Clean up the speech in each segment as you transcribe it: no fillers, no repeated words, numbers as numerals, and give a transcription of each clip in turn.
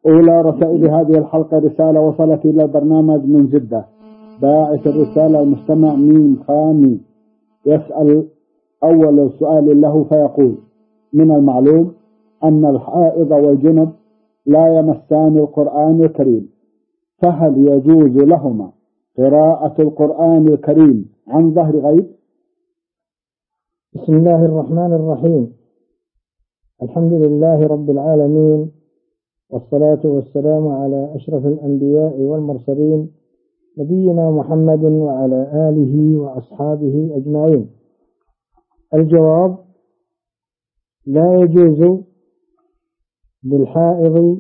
أولى رسائل هذه الحلقة رسالة وصلت إلى البرنامج من جدة. باعث الرسالة المستمع ميم خامي يسأل أول سؤال له فيقول: من المعلوم أن الحائض والجنب لا يمسان القرآن الكريم، فهل يجوز لهما قراءة القرآن الكريم عن ظهر غيب؟ بسم الله الرحمن الرحيم. الحمد لله رب العالمين، والصلاة والسلام على أشرف الأنبياء والمرسلين، نبينا محمد وعلى آله وأصحابه أجمعين. الجواب: لا يجوز للحائض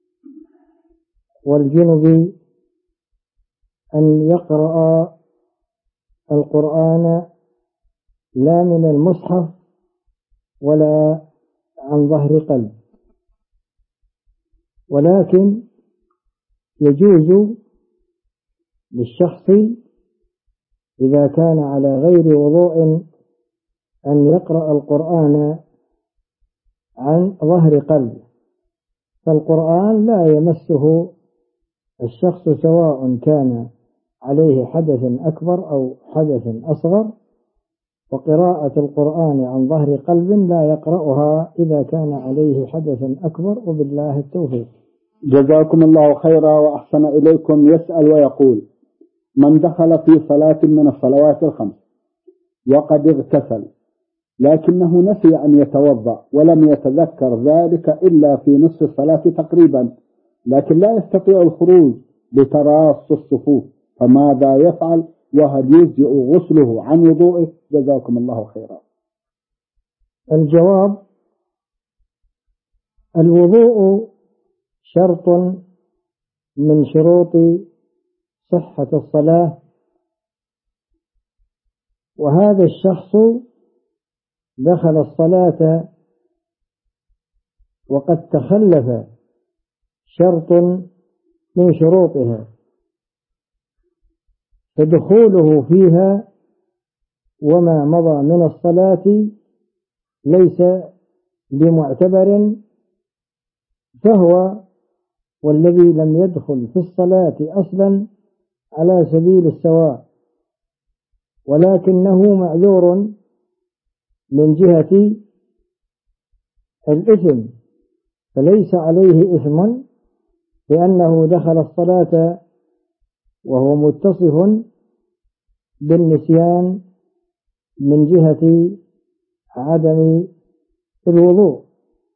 والجنب أن يقرأ القرآن لا من المصحف ولا عن ظهر قلب، ولكن يجوز للشخص إذا كان على غير وضوء أن يقرأ القرآن عن ظهر قلب، فالقرآن لا يمسه الشخص سواء كان عليه حدث أكبر أو حدث أصغر، وقراءة القرآن عن ظهر قلب لا يقرأها إذا كان عليه حدث أكبر، وبالله التوفيق. جزاكم الله خيرا وأحسن إليكم. يسأل ويقول: من دخل في صلاة من الصلوات الخمس وقد اغتسل لكنه نسي أن يتوضأ ولم يتذكر ذلك إلا في نصف الصلاة تقريبا، لكن لا يستطيع الخروج لتراص الصفوف، فماذا يفعل؟ وهل يجزئ غسله عن وضوءه؟ جزاكم الله خيرا. الجواب: الوضوء شرط من شروط صحة الصلاة، وهذا الشخص دخل الصلاة وقد تخلف شرط من شروطها، فدخوله فيها وما مضى من الصلاة ليس بمعتبر، فهو والذي لم يدخل في الصلاة أصلا على سبيل السواء، ولكنه معذور من جهة الإثم، فليس عليه إثم لأنه دخل الصلاة وهو متصف بالنسيان من جهة عدم الوضوء.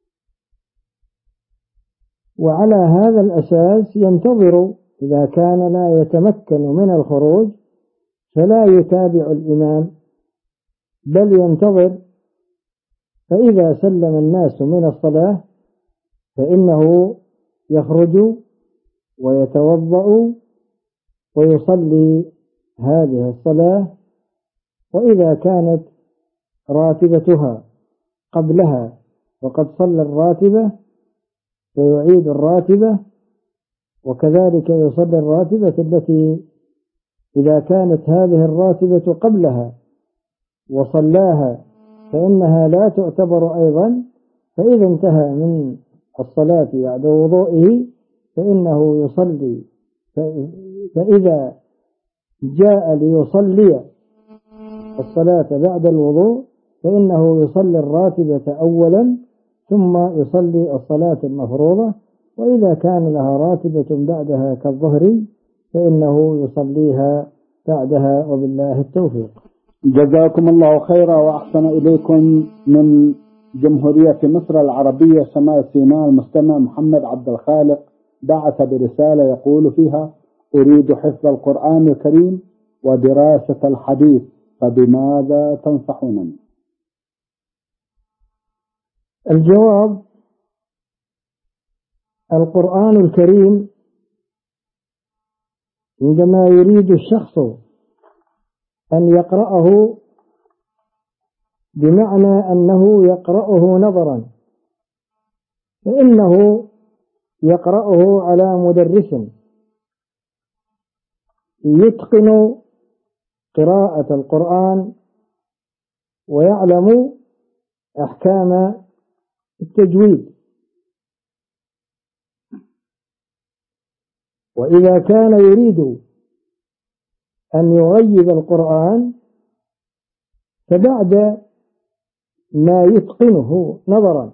وعلى هذا الأساس ينتظر، إذا كان لا يتمكن من الخروج فلا يتابع الإمام بل ينتظر، فإذا سلم الناس من الصلاة فإنه يخرج ويتوضأ ويصلي هذه الصلاة، وإذا كانت راتبتها قبلها وقد صلى الراتبة فيعيد الراتبة، وكذلك يصلي الراتبة التي إذا كانت هذه الراتبة قبلها وصلاها فإنها لا تعتبر أيضا، فإذا انتهى من الصلاة بعد وضوئه فإنه يصلي، فإذا جاء ليصلي الصلاة بعد الوضوء فإنه يصلي الراتبة أولا ثم يصلي الصلاة المفروضة، وإذا كان لها راتبة بعدها كالظهر فإنه يصليها بعدها، وبالله التوفيق. جزاكم الله خيرا وأحسن إليكم. من جمهورية مصر العربية شمال سيناء المستمع محمد عبد الخالق بعث برسالة يقول فيها: أريد حفظ القرآن الكريم ودراسة الحديث، فبماذا تنصحونني؟ الجواب: القرآن الكريم عندما يريد الشخص أن يقرأه بمعنى أنه يقرأه نظرا، فإنه يقرأه على مدرس يتقن قراءة القرآن ويعلم أحكام التجويد، وإذا كان يريد أن يغيب القرآن فبعد ما يتقنه نظرا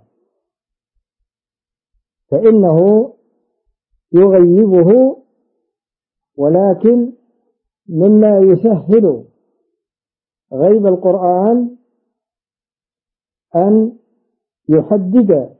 فإنه يغيبه، ولكن مما يسهل غيب القرآن أن يحدد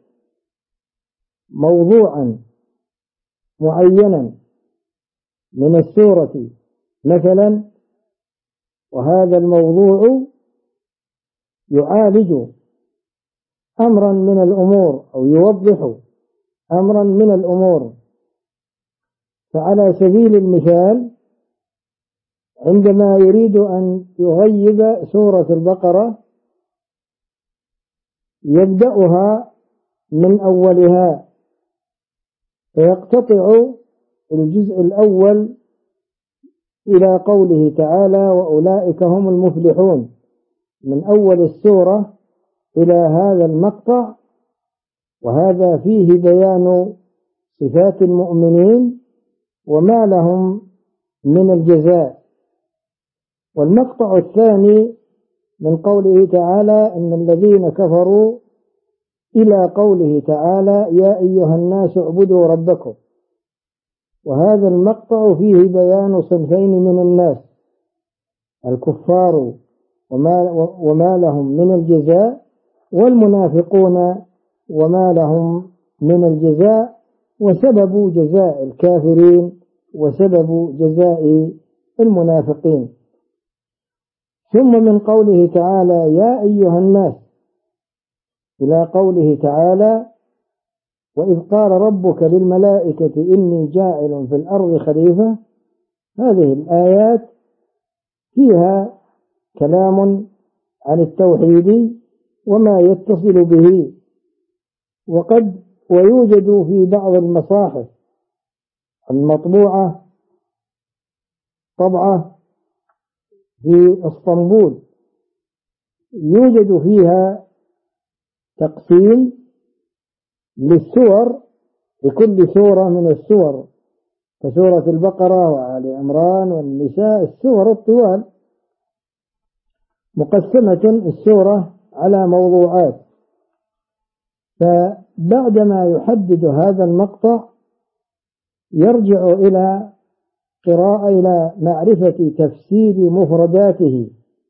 موضوعا معينا من السورة مثلا، وهذا الموضوع يعالج أمرا من الأمور أو يوضح أمرا من الأمور. فعلى سبيل المثال عندما يريد أن يغيب سورة البقرة يبدأها من أولها، فيقتطع الجزء الأول إلى قوله تعالى وأولئك هم المفلحون، من أول السورة إلى هذا المقطع، وهذا فيه بيان صفات المؤمنين وما لهم من الجزاء. والمقطع الثاني من قوله تعالى إن الذين كفروا إلى قوله تعالى يا أيها الناس اعبدوا ربكم، وهذا المقطع فيه بيان صنفين من الناس: الكفار وما لهم من الجزاء، والمنافقون وما لهم من الجزاء، وسبب جزاء الكافرين وسبب جزاء المنافقين. ثم من قوله تعالى يا أيها الناس إلى قوله تعالى وإذ قال ربك للملائكة إني جاعل في الأرض خليفة، هذه الآيات فيها كلام عن التوحيد وما يتصل به، ويوجد في بعض المصاحف المطبوعة طبعة في اسطنبول يوجد فيها تقسيم للسور، لكل سورة من السور كسورة البقرة وآل عمران والنساء، السور الطوال مقسمة السورة على موضوعات. فبعدما يحدد هذا المقطع يرجع إلى معرفة تفسير مفرداته،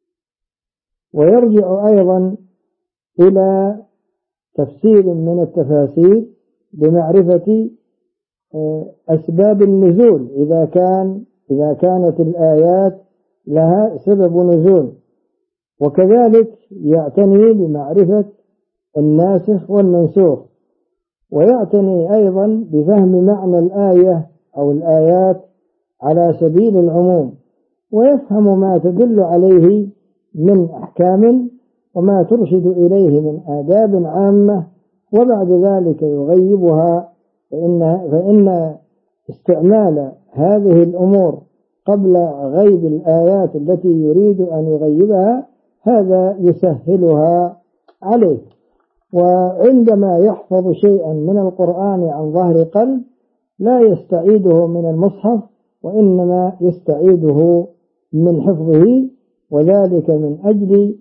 ويرجع أيضا إلى تفسير من التفاسير بمعرفة أسباب النزول إذا كانت الآيات لها سبب نزول، وكذلك يعتني بمعرفة الناسخ والمنسوخ، ويعتني أيضا بفهم معنى الآية أو الآيات على سبيل العموم، ويفهم ما تدل عليه من أحكام وما ترشد إليه من آداب عامة، وبعد ذلك يغيبها. فإن استعمال هذه الأمور قبل غيب الآيات التي يريد أن يغيبها هذا يسهلها عليه. وعندما يحفظ شيئا من القرآن عن ظهر قلب لا يستعيده من المصحف، وإنما يستعيده من حفظه، وذلك من أجل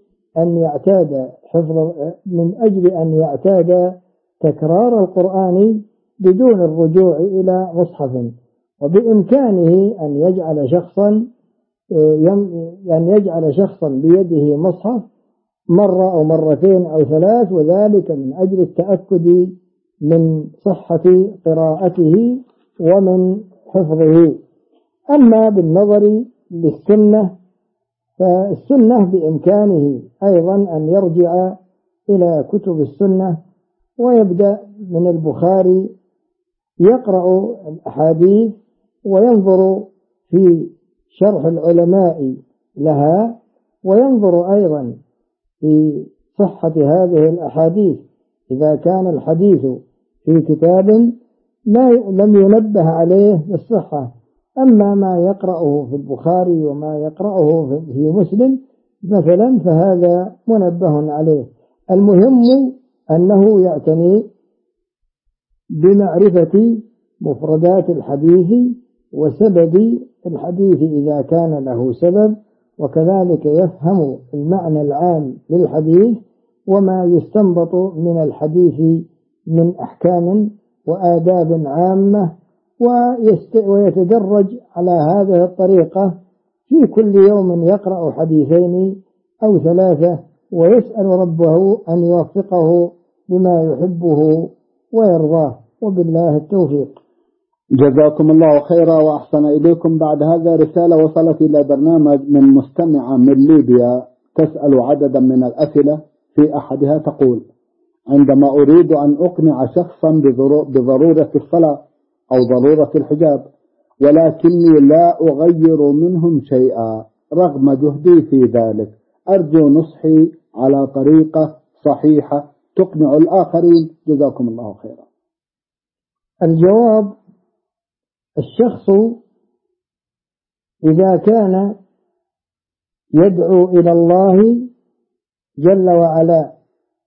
أن يعتاد تكرار القرآن بدون الرجوع إلى مصحف. وبإمكانه أن يجعل شخصا بيده مصحف مرة أو مرتين أو ثلاث، وذلك من أجل التأكد من صحة قراءته ومن حفظه. أما بالنظر للسنة فالسنة بإمكانه أيضا أن يرجع إلى كتب السنة ويبدأ من البخاري يقرأ الأحاديث وينظر في شرح العلماء لها، وينظر أيضا في صحة هذه الأحاديث إذا كان الحديث في كتاب لم ينبه عليه بالصحة. أما ما يقرأه في البخاري وما يقرأه في مسلم مثلا فهذا منبه عليه. المهم أنه يعتني بمعرفة مفردات الحديث وسبب الحديث إذا كان له سبب، وكذلك يفهم المعنى العام للحديث وما يستنبط من الحديث من أحكام وآداب عامة، ويتدرج على هذه الطريقة في كل يوم يقرأ حديثين أو ثلاثة، ويسأل ربه أن يوفقه لما يحبه ويرضاه، وبالله التوفيق. جزاكم الله خيرا وأحسن إليكم. بعد هذا رسالة وصلت إلى برنامج من مستمعة من ليبيا تسأل عددا من الأسئلة. في أحدها تقول: عندما أريد أن أقنع شخصا بضرورة الصلاة أو ضرورة الحجاب، ولكني لا أغير منهم شيئا رغم جهدي في ذلك، أرجو نصحي على طريقة صحيحة تقنع الآخرين، جزاكم الله خيرا. الجواب: الشخص إذا كان يدعو إلى الله جل وعلا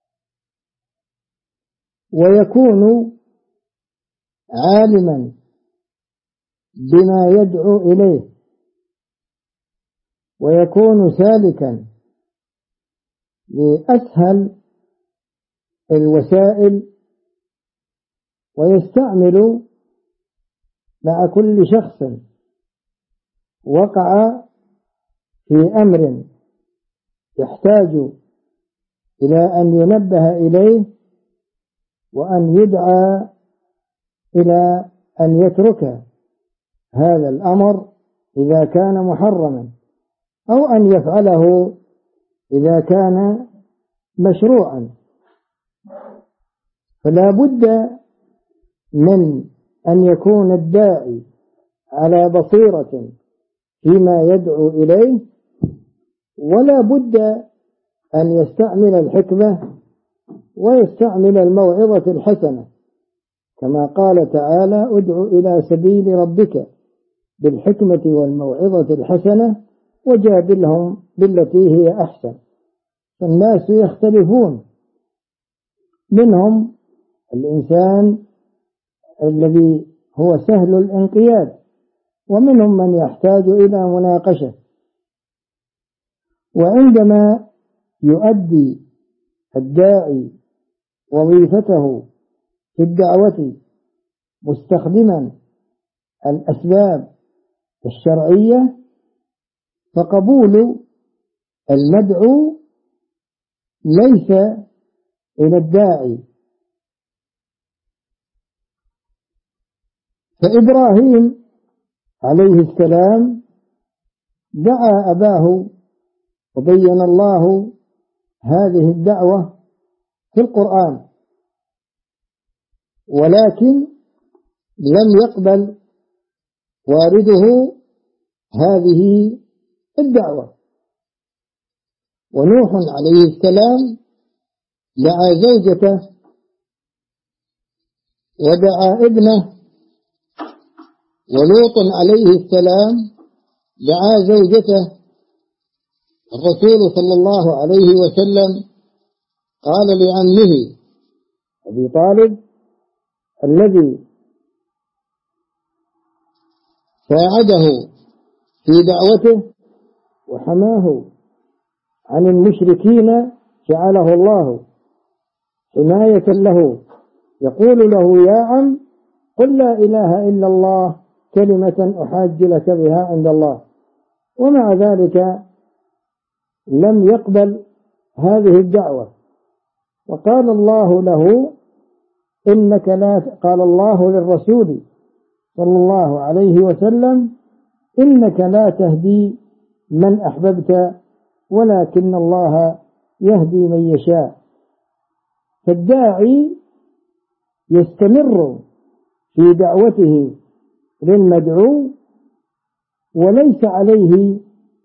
ويكون عالما بما يدعو إليه ويكون سالكا لأسهل الوسائل، ويستعمل مع كل شخص وقع في أمر يحتاج إلى أن ينبه إليه وأن يدعى إلى أن يترك هذا الأمر إذا كان محرما، أو أن يفعله إذا كان مشروعا. فلا بد من أن يكون الداعي على بصيرة فيما يدعو إليه، ولا بد أن يستعمل الحكمة ويستعمل الموعظة الحسنة، كما قال تعالى: ادع إلى سبيل ربك بالحكمة والموعظة الحسنة وجادلهم بالتي هي أحسن. فالناس يختلفون، منهم الإنسان الذي هو سهل الانقياد، ومنهم من يحتاج إلى مناقشة. وعندما يؤدي الداعي وظيفته في الدعوة مستخدما الأسباب الشرعية، فقبول المدعو ليس إلى الداعي. فإبراهيم عليه السلام دعا أباه، وبين الله هذه الدعوة في القرآن، ولكن لم يقبل والده هذه الدعوة. ونوح عليه السلام دعا زوجته ودعا ابنه، ولوط عليه السلام دعا زوجته. الرسول صلى الله عليه وسلم قال لعمه أبي طالب الذي ساعده في دعوته وحماه عن المشركين، جعله الله حماية له، يقول له: يا عم، قل لا إله إلا الله كلمة أحاج لك بها عند الله. ومع ذلك لم يقبل هذه الدعوة، وقال الله له: إنك لا قال الله للرسول صلى الله عليه وسلم: إنك لا تهدي من أحببت ولكن الله يهدي من يشاء. فالداعي يستمر في دعوته للمدعو، وليس عليه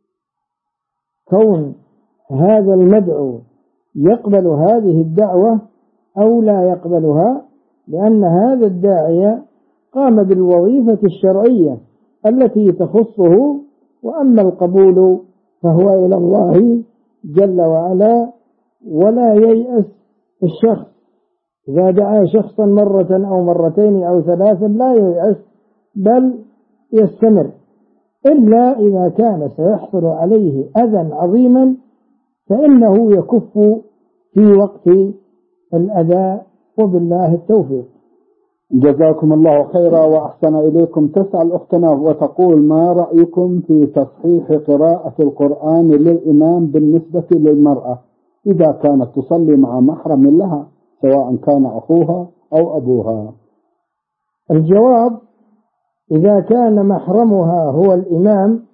كون هذا المدعو يقبل هذه الدعوة أو لا يقبلها، لأن هذا الداعية قام بالوظيفة الشرعية التي تخصه، وأما القبول فهو إلى الله جل وعلا. ولا ييأس الشخص إذا دعا شخصا مرة أو مرتين أو ثلاثا، لا ييأس، بل يستمر، إلا إذا كان سيحصل عليه أذى عظيما فإنه يكف في وقت الأذى، وبالله التوفيق. جزاكم الله خيرا وأحسن إليكم. تسأل أختنا وتقول: ما رأيكم في تصحيح قراءة القرآن للإمام بالنسبة للمرأة إذا كانت تصلي مع محرم لها سواء كان أخوها أو أبوها؟ الجواب: إذا كان محرمها هو الإمام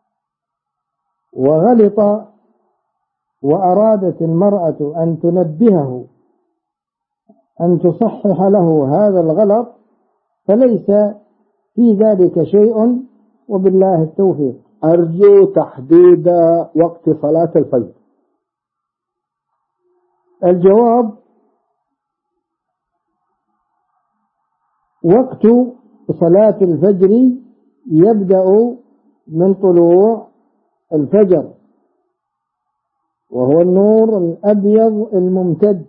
وغلط وأرادت المرأة أن تنبهه أن تصحح له هذا الغلط فليس في ذلك شيء، وبالله التوفيق. أرجو تحديد وقت صلاة الفجر. الجواب: وقت صلاة الفجر يبدأ من طلوع الفجر، وهو النور الأبيض الممتد،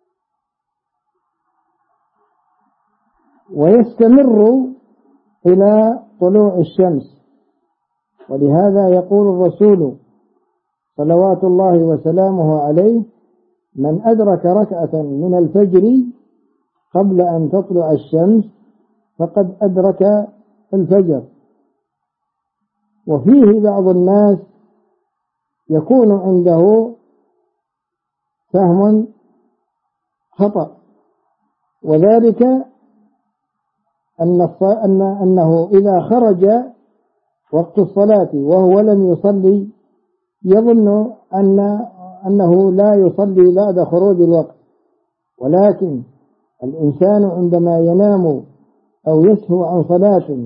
ويستمر إلى طلوع الشمس. ولهذا يقول الرسول صلوات الله وسلامه عليه: من أدرك ركعة من الفجر قبل أن تطلع الشمس فقد أدرك الفجر. وفيه بعض الناس يكون عنده فهم خطأ، وذلك أنه إذا خرج وقت الصلاة وهو لم يصلي يظن أنه لا يصلي بعد خروج الوقت، ولكن الإنسان عندما ينام أو يسهو عن صلاة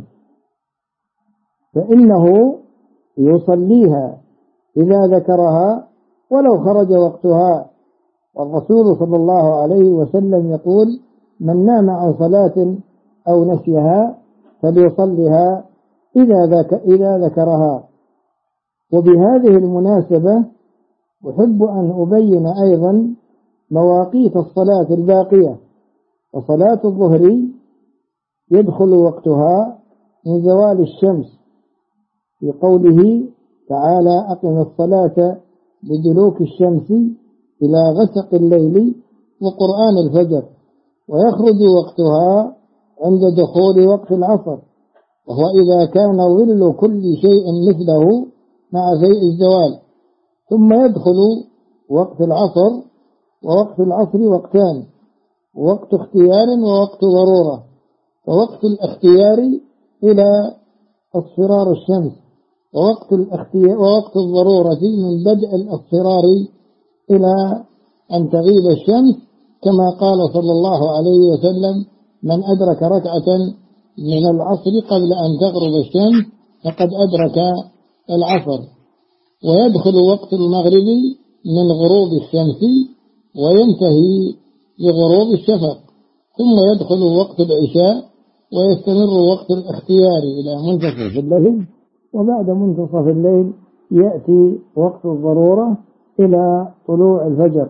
فإنه يصليها إذا ذكرها ولو خرج وقتها. والرسول صلى الله عليه وسلم يقول: من نام عن صلاة أو نسيها فليصلها إذا ذكرها. وبهذه المناسبة أحب أن أبين أيضا مواقيت الصلاة الباقية. وصلاة الظهر يدخل وقتها من زوال الشمس في قوله تعالى: أقم الصلاة لدلوك الشمس إلى غسق الليل وقرآن الفجر. ويخرج وقتها عند دخول وقت العصر، وهو إذا كان ظل كل شيء مثله مع شيء الزوال. ثم يدخل وقت العصر، ووقت العصر وقتان: وقت اختيار ووقت ضرورة. فوقت الاختيار إلى اصفرار الشمس، ووقت الضرورة من بدء الاصفرار إلى أن تغيب الشمس، كما قال صلى الله عليه وسلم: من أدرك ركعة من العصر قبل أن تغرب الشمس فقد أدرك العصر. ويدخل وقت المغرب من غروب الشمس وينتهي بغروب الشفق. ثم يدخل وقت العشاء ويستمر وقت الاختيار إلى منتصف الليل، وبعد منتصف الليل يأتي وقت الضرورة إلى طلوع الفجر.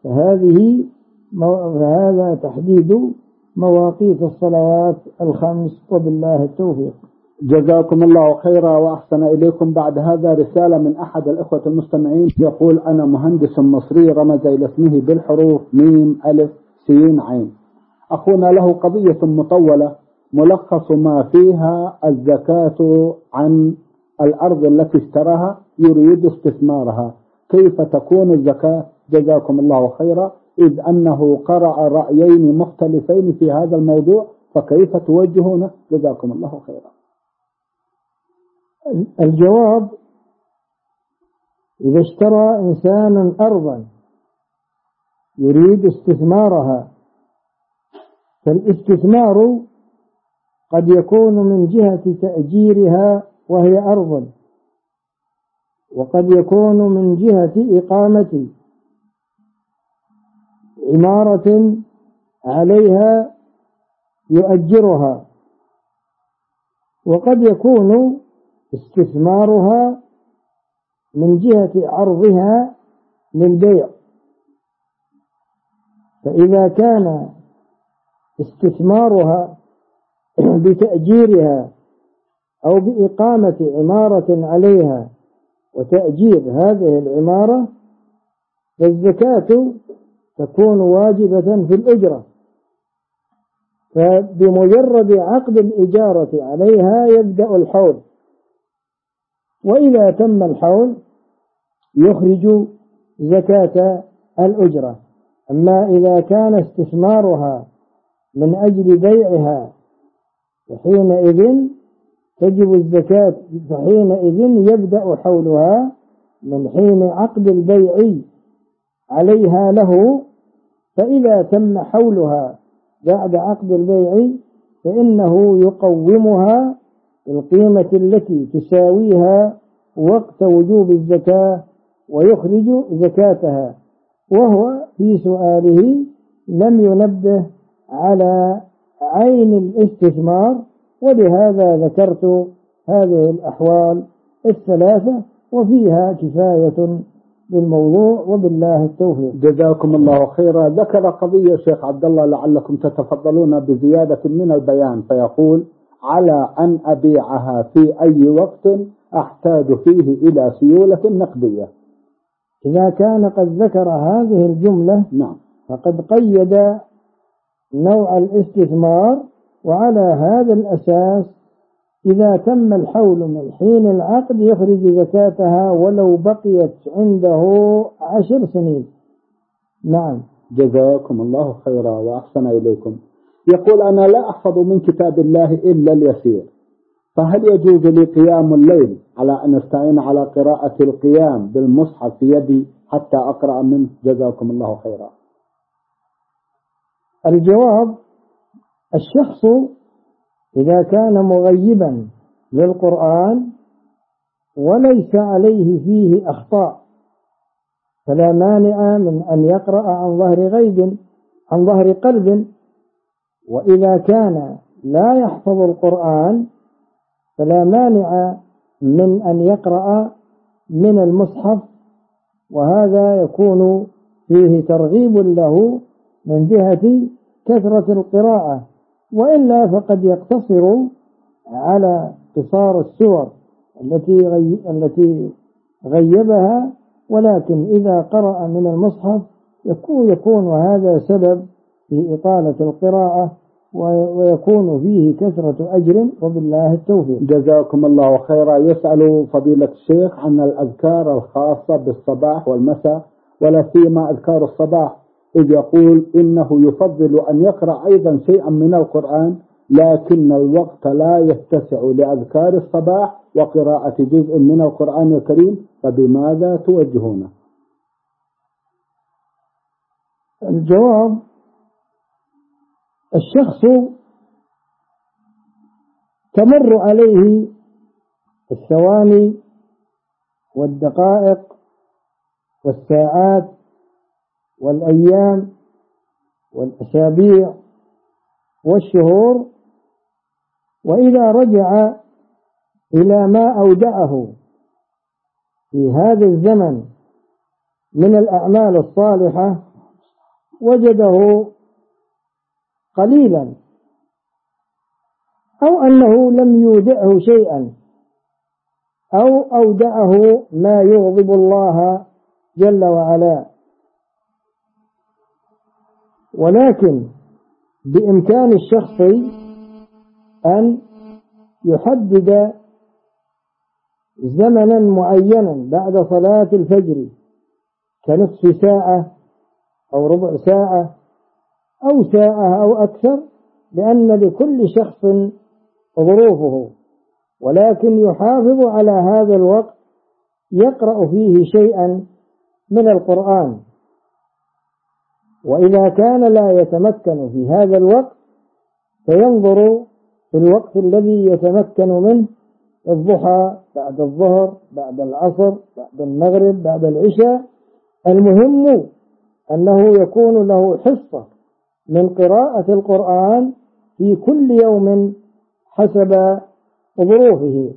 فهذا تحديد مواقيت الصلوات الخمس، وبالله التوفيق. جزاكم الله خيرا وأحسن إليكم. بعد هذا رسالة من أحد الإخوة المستمعين يقول: أنا مهندس مصري، رمز إلى اسمه بالحروف ميم ألف سين عين. أخونا له قضية مطولة ملخص ما فيها الزكاة عن الأرض التي اشتراها يريد استثمارها، كيف تكون الزكاة؟ جزاكم الله خيرا، إذ أنه قرأ رأيين مختلفين في هذا الموضوع، فكيف توجهونه؟ جزاكم الله خيرا. الجواب: إذا اشترى إنسان أرضا يريد استثمارها، فالاستثمار قد يكون من جهة تأجيرها وهي أرض، وقد يكون من جهة إقامة عمارة عليها يؤجرها، وقد يكون استثمارها من جهة عرضها للبيع. فإذا كان استثمارها بتأجيرها أو بإقامة عمارة عليها وتأجير هذه العمارة، فالزكاة تكون واجبة في الأجرة، فبمجرد عقد الإجارة عليها يبدأ الحول، وإذا تم الحول يخرج زكاة الأجرة. أما إذا كان استثمارها من أجل بيعها فحينئذ تجب الزكاة، فحينئذ يبدأ حولها من حين عقد البيع عليها له، فإذا تم حولها بعد عقد البيع فإنه يقومها بالقيمة التي تساويها وقت وجوب الزكاة ويخرج زكاتها. وهو في سؤاله لم ينبه على عين الاستثمار، ولهذا ذكرت هذه الأحوال الثلاثة، وفيها كفاية للموضوع، وبالله التوفيق. جزاكم الله خيرا. ذكر قضية شيخ عبد الله لعلكم تتفضلون بزيادة من البيان، فيقول: على أن أبيعها في أي وقت أحتاج فيه إلى سيولة نقدية. إذا كان قد ذكر هذه الجملة نعم، فقد قيد نوع الاستثمار، وعلى هذا الأساس إذا تم الحول من حين العقد يخرج زكاتها ولو بقيت عنده 10 سنين. نعم. جزاكم الله خيرا وأحسن إليكم. يقول: أنا لا أحفظ من كتاب الله إلا اليسير، فهل يجوز لي قيام الليل على أن أستعين على قراءة القيام بالمصحف في يدي حتى أقرأ منه؟ جزاكم الله خيرا. الجواب: الشخص إذا كان مغيبا للقرآن وليس عليه فيه أخطاء فلا مانع من أن يقرأ عن ظهر غيب، عن ظهر قلب. وإذا كان لا يحفظ القرآن فلا مانع من أن يقرأ من المصحف، وهذا يكون فيه ترغيب له من جهة كثرة القراءة، وإلا فقد يقتصر على قصار السور التي غيبها، ولكن إذا قرأ من المصحف يكون هذا سبب في إطالة القراءة ويكون فيه كثرة أجر، وبالله التوفيق. جزاكم الله خيرا. يسأل فضيلة الشيخ عن الأذكار الخاصة بالصباح والمساء، ولا سيما أذكار الصباح، إذ يقول إنه يفضل أن يقرأ أيضا شيئا من القرآن، لكن الوقت لا يتسع لأذكار الصباح وقراءة جزء من القرآن الكريم، فبماذا توجهونه؟ الجواب: الشخص تمر عليه الثواني والدقائق والساعات والأيام والأسابيع والشهور، وإذا رجع إلى ما أودعه في هذا الزمن من الأعمال الصالحة وجده قليلا، أو أنه لم يودعه شيئا، أو أودعه ما يغضب الله جل وعلا. ولكن بإمكان الشخص أن يحدد زمنا معينا بعد صلاة الفجر كنصف ساعة أو ربع ساعة أو ساعة أو أكثر، لأن لكل شخص ظروفه، ولكن يحافظ على هذا الوقت يقرأ فيه شيئا من القرآن. وإذا كان لا يتمكن في هذا الوقت فينظر في الوقت الذي يتمكن منه، الضحى، بعد الظهر، بعد العصر، بعد المغرب، بعد العشاء. المهم أنه يكون له حصة من قراءة القرآن في كل يوم حسب ظروفه.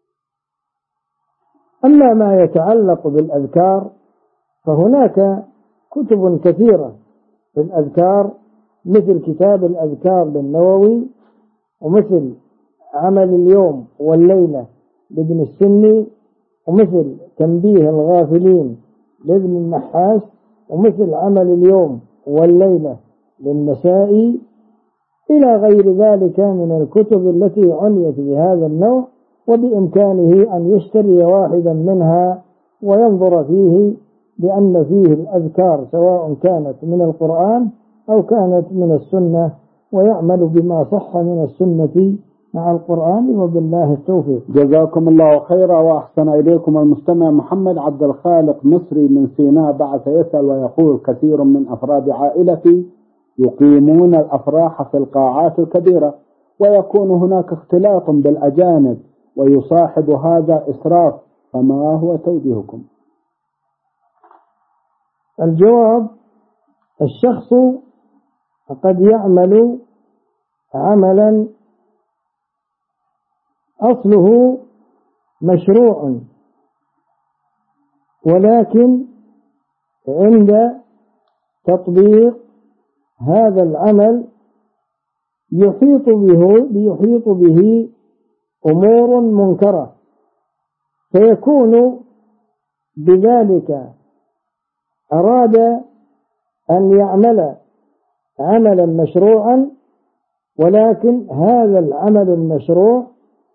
أما ما يتعلق بالأذكار فهناك كتب كثيرة في الأذكار، مثل كتاب الأذكار للنووي، ومثل عمل اليوم والليلة لابن السني، ومثل تنبيه الغافلين لابن النحاس، ومثل عمل اليوم والليلة للنسائي، إلى غير ذلك من الكتب التي عنيت بهذا النوع. وبإمكانه أن يشتري واحدا منها وينظر فيه، لأن فيه الأذكار سواء كانت من القرآن أو كانت من السنة، ويعمل بما صح من السنة مع القرآن، وبالله التوفيق. جزاكم الله خيرا وأحسن إليكم. المستمع محمد عبد الخالق مصري من سيناء بعث يسأل ويقول: كثير من أفراد عائلتي يقيمون الأفراح في القاعات الكبيرة، ويكون هناك اختلاط بالأجانب، ويصاحب هذا إسراف، فما هو توجيهكم؟ الجواب: الشخص قد يعمل عملا أصله مشروع، ولكن عند تطبيق هذا العمل يحيط به أمور منكرة، فيكون بذلك أراد أن يعمل عملا مشروعا، ولكن هذا العمل المشروع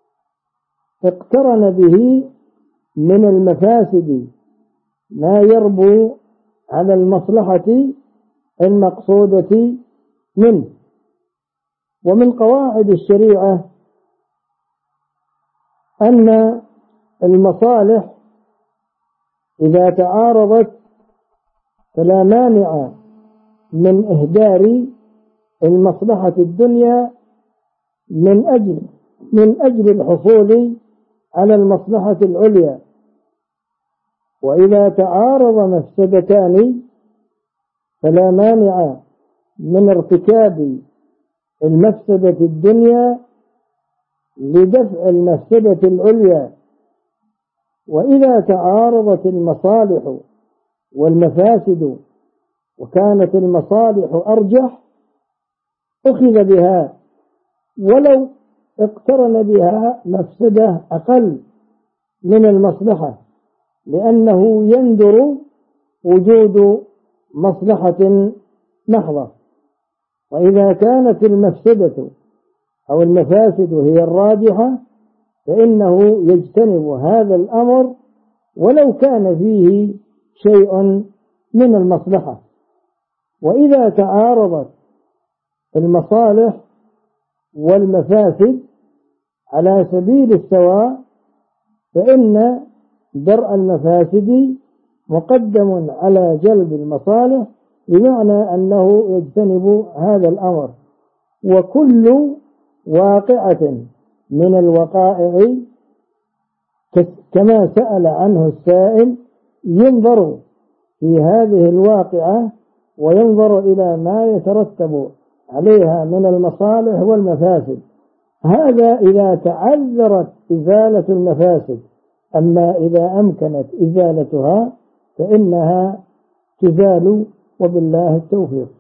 اقترن به من المفاسد ما يربو على المصلحة المقصودة منه. ومن قواعد الشريعة أن المصالح إذا تعارضت فلا مانع من إهدار المصلحة الدنيا من أجل الحصول على المصلحة العليا. وإذا تعارض مفسدتان فلا مانع من ارتكاب المفسدة الدنيا لدفع المفسدة العليا. وإذا تعارضت المصالح والمفاسد وكانت المصالح أرجح أخذ بها، ولو اقترن بها مفسدة أقل من المصلحة، لأنه يندر وجود مصلحة محضة. وإذا كانت المفسدة أو المفاسد هي الراجحة فإنه يجتنب هذا الأمر ولو كان فيه شيء من المصلحة. وإذا تعارضت المصالح والمفاسد على سبيل السواء فإن درء المفاسد مقدم على جلب المصالح، بمعنى أنه يجتنب هذا الأمر. وكل واقعة من الوقائع كما سأل عنه السائل ينظر في هذه الواقعة وينظر إلى ما يترتب عليها من المصالح والمفاسد. هذا إذا تعذرت إزالة المفاسد، أما إذا أمكنت إزالتها فإنها تزال، وبالله التوفيق.